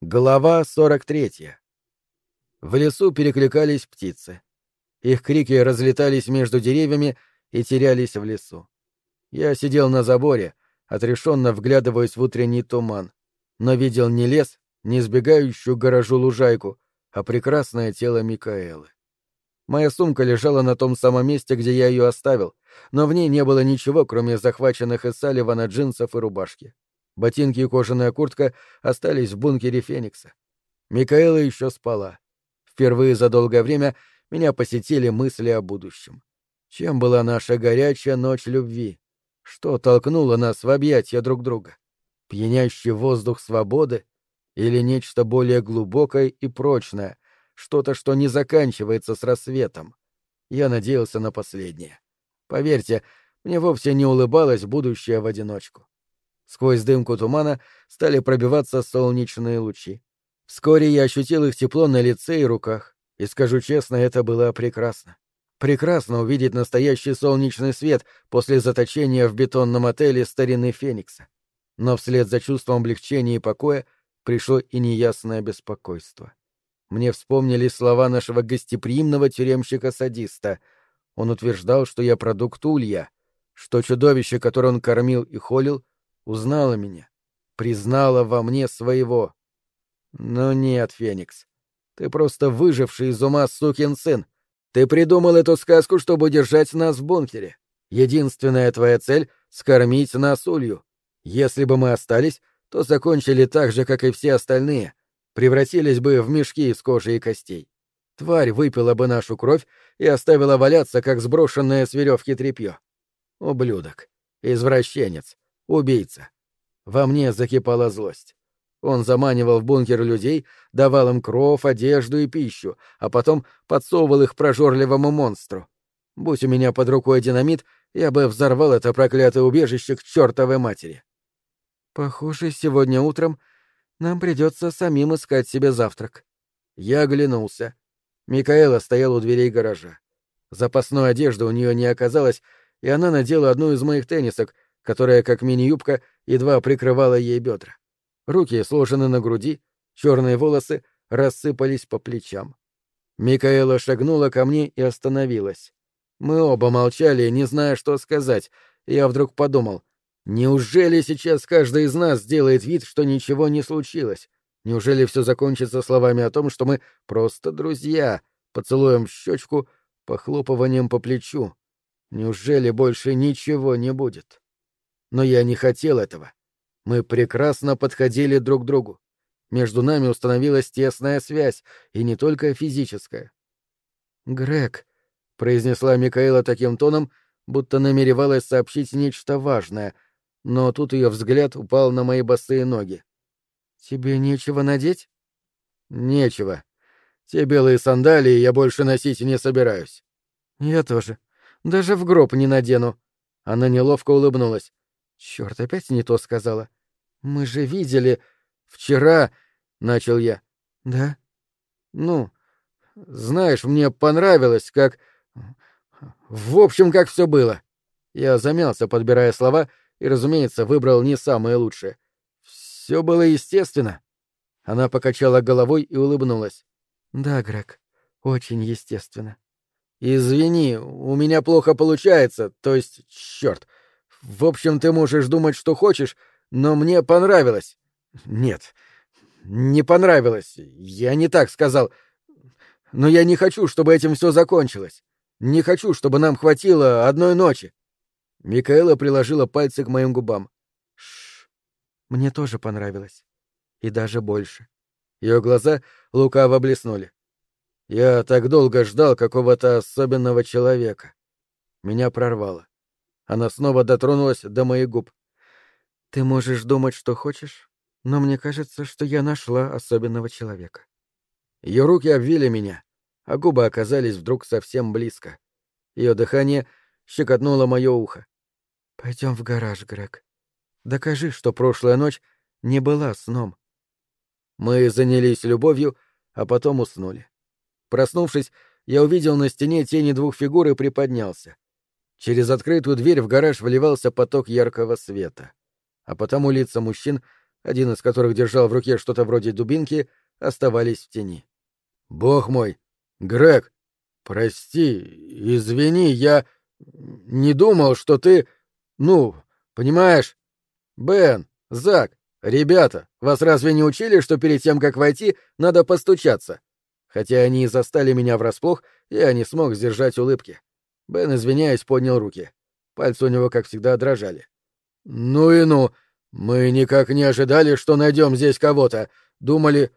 Глава 43. В лесу перекликались птицы. Их крики разлетались между деревьями и терялись в лесу. Я сидел на заборе, отрешенно вглядываясь в утренний туман, но видел не лес, не сбегающую к гаражу лужайку, а прекрасное тело Микаэлы. Моя сумка лежала на том самом месте, где я ее оставил, но в ней не было ничего, кроме захваченных из Салливана джинсов и рубашки. Ботинки и кожаная куртка остались в бункере Феникса. Микаэла еще спала. Впервые за долгое время меня посетили мысли о будущем. Чем была наша горячая ночь любви? Что толкнуло нас в объятия друг друга? Пьянящий воздух свободы или нечто более глубокое и прочное, что-то, что не заканчивается с рассветом? Я надеялся на последнее. Поверьте, мне вовсе не улыбалось будущее в одиночку. Сквозь дымку тумана стали пробиваться солнечные лучи. Вскоре я ощутил их тепло на лице и руках, и, скажу честно, это было прекрасно. Прекрасно увидеть настоящий солнечный свет после заточения в бетонном отеле старины Феникса. Но вслед за чувством облегчения и покоя пришло и неясное беспокойство. Мне вспомнились слова нашего гостеприимного тюремщика-садиста. Он утверждал, что я продукт улья, что чудовище, которое он кормил и холил, узнала меня, признала во мне своего. Но нет, Феникс, ты просто выживший из ума сукин сын. Ты придумал эту сказку, чтобы держать нас в бункере. Единственная твоя цель — скормить нас улью. Если бы мы остались, то закончили так же, как и все остальные, превратились бы в мешки из кожи и костей. Тварь выпила бы нашу кровь и оставила валяться, как сброшенное с веревки тряпье. Ублюдок, извращенец, убийца. Во мне закипала злость. Он заманивал в бункер людей, давал им кров, одежду и пищу, а потом подсовывал их прожорливому монстру. Будь у меня под рукой динамит, я бы взорвал это проклятое убежище к чертовой матери. Похоже, сегодня утром нам придется самим искать себе завтрак. Я оглянулся. Микаэла стояла у дверей гаража. Запасной одежды у нее не оказалось, и она надела одну из моих теннисок, которая, как мини-юбка, едва прикрывала ей бедра. Руки сложены на груди, черные волосы рассыпались по плечам. Микаэла шагнула ко мне и остановилась. Мы оба молчали, не зная, что сказать, и я вдруг подумал, неужели сейчас каждый из нас сделает вид, что ничего не случилось? Неужели все закончится словами о том, что мы просто друзья, поцелуем в щечку, похлопыванием по плечу? Неужели больше ничего не будет? Но я не хотел этого. Мы прекрасно подходили друг к другу. Между нами установилась тесная связь, и не только физическая. «Грег», — произнесла Микаэла таким тоном, будто намеревалась сообщить нечто важное, но тут ее взгляд упал на мои босые ноги. «Тебе нечего надеть?» «Нечего. Те белые сандалии я больше носить не собираюсь». «Я тоже. Даже в гроб не надену». Она неловко улыбнулась. «Чёрт, опять не то сказала. Мы же видели... Вчера...» — начал я. «Да?» «Ну, знаешь, мне понравилось, как... В общем, как все было». Я замялся, подбирая слова, и, разумеется, выбрал не самые лучшие. Все было естественно. Она покачала головой и улыбнулась. «Да, Грег, очень естественно». «Извини, у меня плохо получается, то есть, черт. В общем, ты можешь думать, что хочешь, но мне понравилось». «Нет, не понравилось. Я не так сказал. Но я не хочу, чтобы этим все закончилось. Не хочу, чтобы нам хватило одной ночи». Микаэла приложила пальцы к моим губам. «Шш. Мне тоже понравилось. И даже больше». Ее глаза лукаво блеснули. «Я так долго ждал какого-то особенного человека». Меня прорвало. Она снова дотронулась до моих губ. «Ты можешь думать, что хочешь, но мне кажется, что я нашла особенного человека». Ее руки обвили меня, а губы оказались вдруг совсем близко. Ее дыхание щекотнуло мое ухо. «Пойдем в гараж, Грег. Докажи, что прошлая ночь не была сном». Мы занялись любовью, а потом уснули. Проснувшись, я увидел на стене тени двух фигур и приподнялся. Через открытую дверь в гараж вливался поток яркого света. А потому лица мужчин один из которых держал в руке что-то вроде дубинки, оставались в тени. «Бог мой! Грег! Прости, извини, я не думал, что ты... Ну, понимаешь? Бен, Зак, ребята, вас разве не учили, что перед тем, как войти, надо постучаться?» Хотя они и застали меня врасплох, я не смог сдержать улыбки. Бен, извиняясь, поднял руки. Пальцы у него, как всегда, дрожали. «Ну и ну! Мы никак не ожидали, что найдем здесь кого-то. Думали...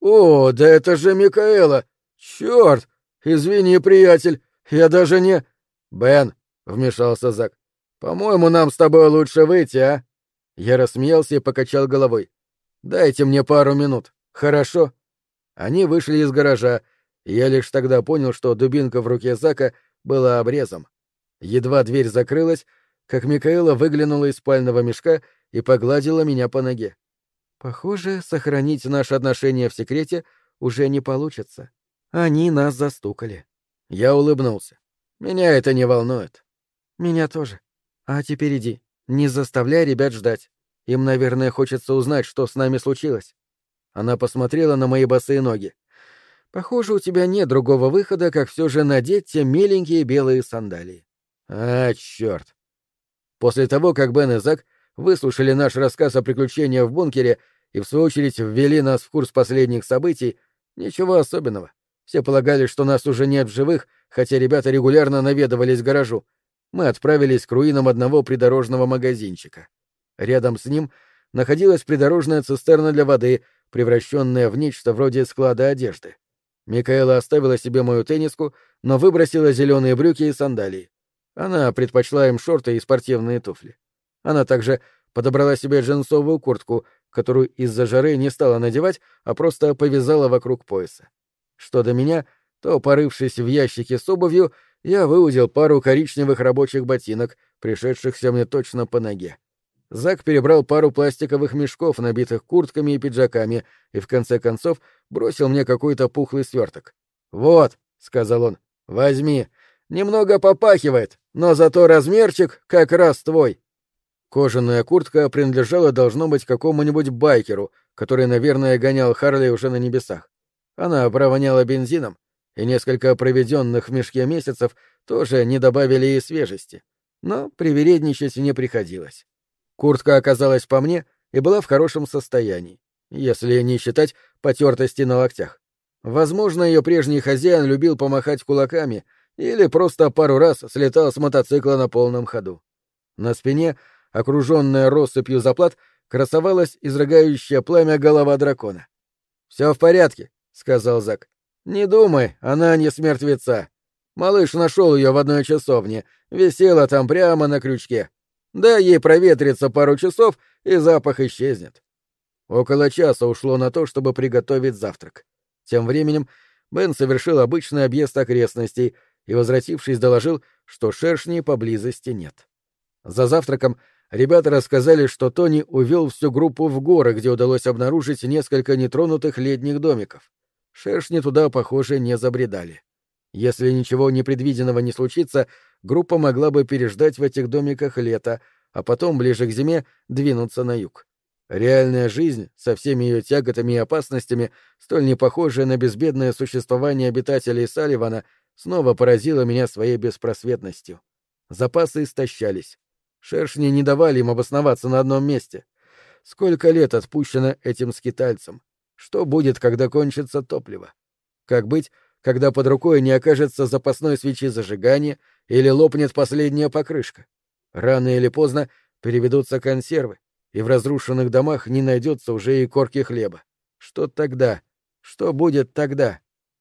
О, да это же Микаэла! Черт! Извини, приятель, я даже не...» «Бен», — вмешался Зак, — «по-моему, нам с тобой лучше выйти, а?» Я рассмеялся и покачал головой. «Дайте мне пару минут, хорошо?» Они вышли из гаража, и я лишь тогда понял, что дубинка в руке Зака была обрезом. Едва дверь закрылась, как Микаэла выглянула из спального мешка и погладила меня по ноге. «Похоже, сохранить наши отношения в секрете уже не получится. Они нас застукали». Я улыбнулся. «Меня это не волнует». «Меня тоже. А теперь иди. Не заставляй ребят ждать. Им, наверное, хочется узнать, что с нами случилось». Она посмотрела на мои босые ноги. «Похоже, у тебя нет другого выхода, как все же надеть те миленькие белые сандалии». «А, черт!» После того, как Бен и Зак выслушали наш рассказ о приключениях в бункере и, в свою очередь, ввели нас в курс последних событий, ничего особенного. Все полагали, что нас уже нет в живых, хотя ребята регулярно наведывались к гаражу. Мы отправились к руинам одного придорожного магазинчика. Рядом с ним находилась придорожная цистерна для воды, превращенная в нечто вроде склада одежды. Микаэла оставила себе мою тенниску, но выбросила зеленые брюки и сандалии. Она предпочла им шорты и спортивные туфли. Она также подобрала себе джинсовую куртку, которую из-за жары не стала надевать, а просто повязала вокруг пояса. Что до меня, то, порывшись в ящике с обувью, я выудил пару коричневых рабочих ботинок, пришедшихся мне точно по ноге. Зак перебрал пару пластиковых мешков, набитых куртками и пиджаками, и в конце концов бросил мне какой-то пухлый сверток. «Вот», — сказал он, — «возьми. Немного попахивает, но зато размерчик как раз твой». Кожаная куртка принадлежала, должно быть, какому-нибудь байкеру, который, наверное, гонял Харли уже на небесах. Она провоняла бензином, и несколько проведенных в мешке месяцев тоже не добавили ей свежести. Но привередничать не приходилось. Куртка оказалась по мне и была в хорошем состоянии, если не считать потертости на локтях. Возможно, ее прежний хозяин любил помахать кулаками или просто пару раз слетал с мотоцикла на полном ходу. На спине, окруженная россыпью заплат, красовалась изрыгающая пламя голова дракона. «Все в порядке», — сказал Зак. «Не думай, она не с мертвеца. Малыш нашел ее в одной часовне, висела там прямо на крючке. Дай ей проветриться пару часов, и запах исчезнет». Около часа ушло на то, чтобы приготовить завтрак. Тем временем Бен совершил обычный объезд окрестностей и, возвратившись, доложил, что шершней поблизости нет. За завтраком ребята рассказали, что Тони увел всю группу в горы, где удалось обнаружить несколько нетронутых летних домиков. Шершни туда, похоже, не забредали. Если ничего непредвиденного не случится, группа могла бы переждать в этих домиках лето, а потом, ближе к зиме, двинуться на юг. Реальная жизнь, со всеми ее тяготами и опасностями, столь не похожая на безбедное существование обитателей Салливана, снова поразила меня своей беспросветностью. Запасы истощались. Шершни не давали им обосноваться на одном месте. Сколько лет отпущено этим скитальцам? Что будет, когда кончится топливо? Как быть, когда под рукой не окажется запасной свечи зажигания или лопнет последняя покрышка? Рано или поздно переведутся консервы, и в разрушенных домах не найдется уже и корки хлеба. Что тогда? Что будет тогда?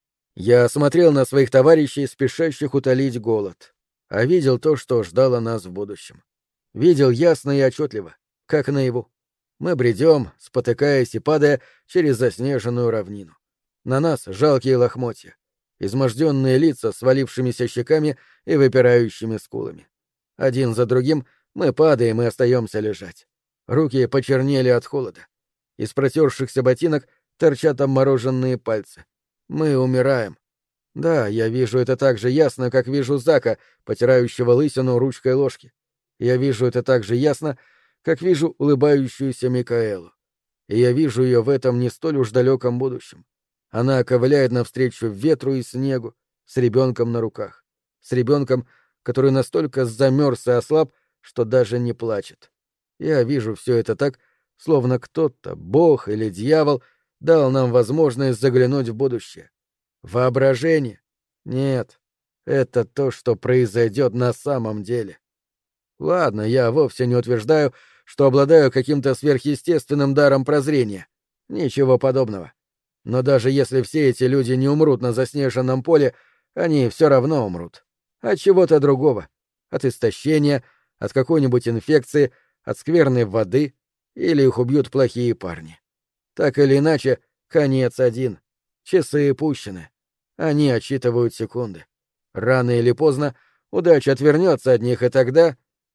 Я смотрел на своих товарищей, спешащих утолить голод, а видел то, что ждало нас в будущем. Видел ясно и отчетливо, как наяву. Мы бредем, спотыкаясь и падая через заснеженную равнину. На нас жалкие лохмотья, изможденные лица с валившимися щеками и выпирающими скулами. Один за другим мы падаем и остаемся лежать. Руки почернели от холода. Из протершихся ботинок торчат обмороженные пальцы. Мы умираем. Да, я вижу это так же ясно, как вижу Зака, потирающего лысину ручкой ложки. Я вижу это так же ясно, как вижу улыбающуюся Микаэлу. и я вижу ее в этом не столь уж далеком будущем. Она ковыляет навстречу ветру и снегу, с ребенком на руках, с ребенком, который настолько замерз и ослаб, что даже не плачет. Я вижу все это так, словно кто-то, Бог или дьявол, дал нам возможность заглянуть в будущее. Воображение? Нет, это то, что произойдет на самом деле. Ладно, я вовсе не утверждаю, что обладаю каким-то сверхъестественным даром прозрения. Ничего подобного. Но даже если все эти люди не умрут на заснеженном поле, они все равно умрут. От чего-то другого. От истощения, от какой-нибудь инфекции, от скверной воды, или их убьют плохие парни. Так или иначе, конец один. Часы пущены. Они отсчитывают секунды. Рано или поздно удача отвернется от них, и тогда...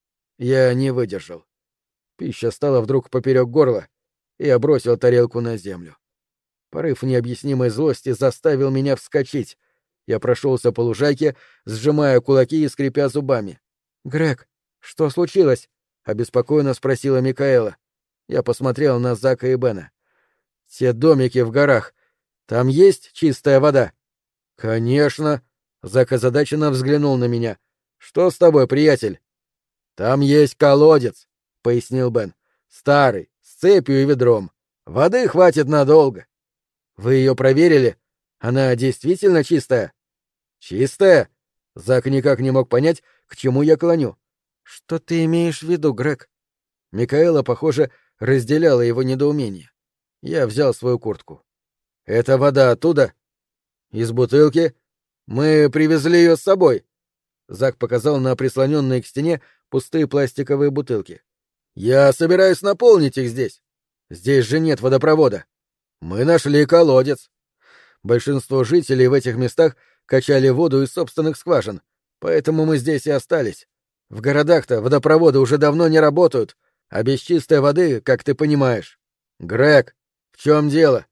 Я не выдержал. Пища стала вдруг поперек горла, и я бросил тарелку на землю. Порыв необъяснимой злости заставил меня вскочить. Я прошелся по лужайке, сжимая кулаки и скрипя зубами. «Грег, что случилось?» — обеспокоенно спросила Микаэла. Я посмотрел на Зака и Бена. «Те домики в горах. Там есть чистая вода?» «Конечно!» — Зак озадаченно взглянул на меня. «Что с тобой, приятель?» «Там есть колодец», — пояснил Бен. «Старый, с цепью и ведром. Воды хватит надолго». «Вы ее проверили? Она действительно чистая?» «Чистая?» Зак никак не мог понять, к чему я клоню. «Что ты имеешь в виду, Грег?» Микаэла, похоже, разделяла его недоумение. Я взял свою куртку. «Это вода оттуда?» «Из бутылки? Мы привезли ее с собой». Зак показал на прислоненные к стене пустые пластиковые бутылки. «Я собираюсь наполнить их здесь. Здесь же нет водопровода. Мы нашли колодец». Большинство жителей в этих местах качали воду из собственных скважин, поэтому мы здесь и остались. В городах-то водопроводы уже давно не работают, а без чистой воды, как ты понимаешь. Грег, в чем дело?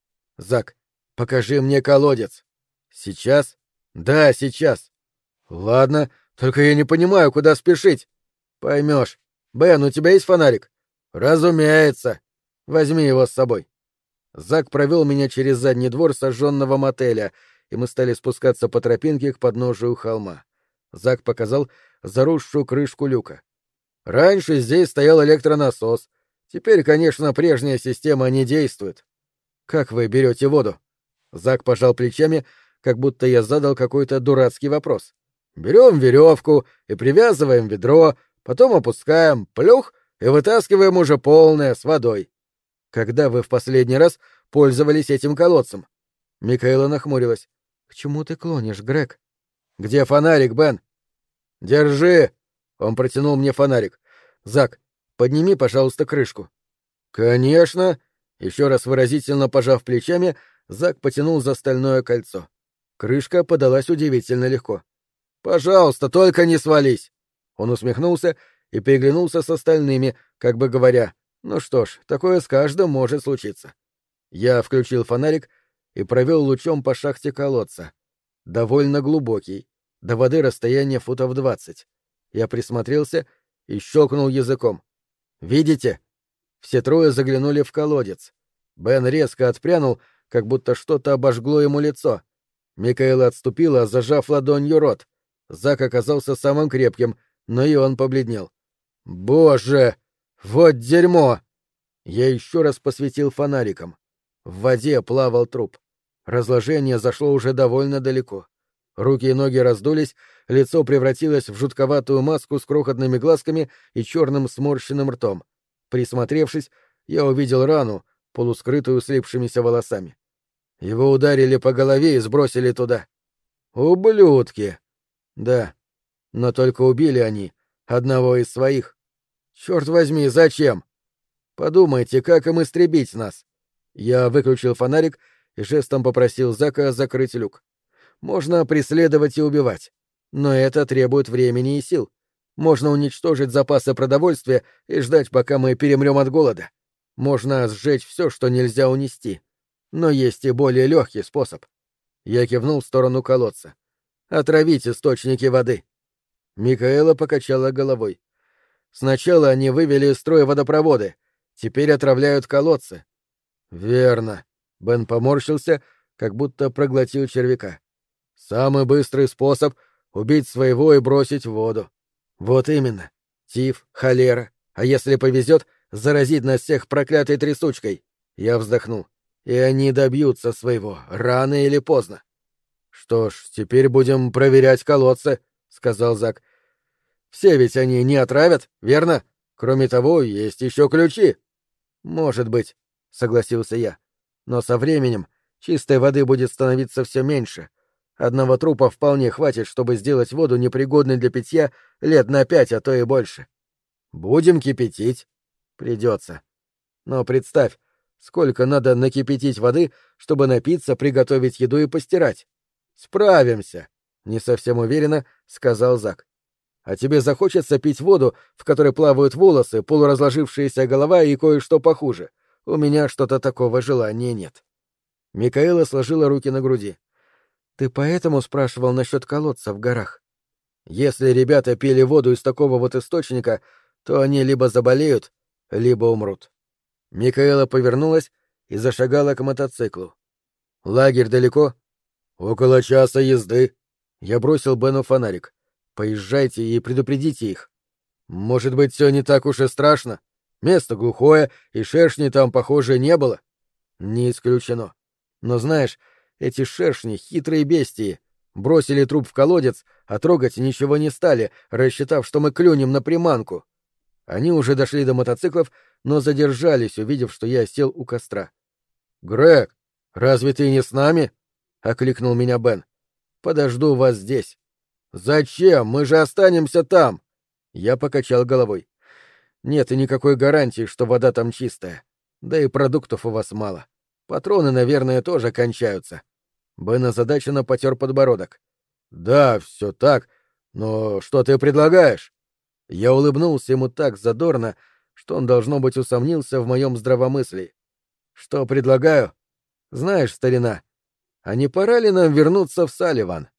Зак, покажи мне колодец. Сейчас? Да, сейчас. Ладно, только я не понимаю, куда спешить. Поймешь. Бен, у тебя есть фонарик? Разумеется. Возьми его с собой. Зак провел меня через задний двор сожженного мотеля, и мы стали спускаться по тропинке к подножию холма. Зак показал заросшую крышку люка. Раньше здесь стоял электронасос. Теперь, конечно, прежняя система не действует. Как вы берете воду? Зак пожал плечами, как будто я задал какой-то дурацкий вопрос. Берем веревку и привязываем ведро, потом опускаем, плюх, и вытаскиваем уже полное с водой. Когда вы в последний раз пользовались этим колодцем? Микаэла нахмурилась. К чему ты клонишь, Грег? Где фонарик, Бен? Держи. Он протянул мне фонарик. Зак, подними, пожалуйста, крышку. Конечно. Еще раз выразительно пожав плечами, Зак потянул за стальное кольцо. Крышка подалась удивительно легко. Пожалуйста, только не свались. Он усмехнулся и переглянулся с остальными, как бы говоря: ну что ж, такое с каждым может случиться. Я включил фонарик и провел лучом по шахте колодца. Довольно глубокий, до воды расстояние футов 20. Я присмотрелся и щелкнул языком. «Видите?» Все трое заглянули в колодец. Бен резко отпрянул, как будто что-то обожгло ему лицо. Микаэла отступила, зажав ладонью рот. Зак оказался самым крепким, но и он побледнел. «Боже! Вот дерьмо!» Я еще раз посветил фонариком. В воде плавал труп. Разложение зашло уже довольно далеко. Руки и ноги раздулись, лицо превратилось в жутковатую маску с крохотными глазками и черным сморщенным ртом. Присмотревшись, я увидел рану, полускрытую слипшимися волосами. Его ударили по голове и сбросили туда. Ублюдки! Да, но только убили они одного из своих. Черт возьми, зачем? Подумайте, как им истребить нас. Я выключил фонарик и жестом попросил Зака закрыть люк. Можно преследовать и убивать, но это требует времени и сил. Можно уничтожить запасы продовольствия и ждать, пока мы перемрем от голода. Можно сжечь все, что нельзя унести. Но есть и более легкий способ. Я кивнул в сторону колодца. Отравить источники воды. Микаэла покачала головой. Сначала они вывели из строя водопроводы, теперь отравляют колодцы. Верно. Бен поморщился, как будто проглотил червяка. Самый быстрый способ — убить своего и бросить в воду. Вот именно. Тиф, холера. А если повезет, заразить нас всех проклятой трясучкой. Я вздохнул. И они добьются своего, рано или поздно. Что ж, теперь будем проверять колодцы, сказал Зак. Все ведь они не отравят, верно? Кроме того, есть еще ключи. Может быть, согласился я. Но со временем чистой воды будет становиться все меньше. Одного трупа вполне хватит, чтобы сделать воду непригодной для питья лет на 5, а то и больше. Будем кипятить. Придется. Но представь, сколько надо накипятить воды, чтобы напиться, приготовить еду и постирать. Справимся, не совсем уверенно сказал Зак. А тебе захочется пить воду, в которой плавают волосы, полуразложившаяся голова и кое-что похуже. У меня что-то такого желания нет. Микаэла сложила руки на груди. Ты поэтому спрашивал насчет колодца в горах? Если ребята пили воду из такого вот источника, то они либо заболеют, либо умрут. Микаэла повернулась и зашагала к мотоциклу. Лагерь далеко? Около часа езды. Я бросил Бену фонарик. Поезжайте и предупредите их. Может быть, все не так уж и страшно? Место глухое, и шершней там, похоже, не было. Не исключено. Но знаешь, эти шершни — хитрые бестии. Бросили труп в колодец, а трогать ничего не стали, рассчитав, что мы клюнем на приманку. Они уже дошли до мотоциклов, но задержались, увидев, что я сел у костра. «Грег, разве ты не с нами?» — окликнул меня Бен. «Подожду вас здесь». «Зачем? Мы же останемся там!» Я покачал головой. «Нет и никакой гарантии, что вода там чистая. Да и продуктов у вас мало. Патроны, наверное, тоже кончаются». Бен озадаченно потер подбородок. «Да, все так. Но что ты предлагаешь?» Я улыбнулся ему так задорно, что он, должно быть, усомнился в моем здравомыслии. «Что предлагаю? Знаешь, старина, а не пора ли нам вернуться в Салливан?»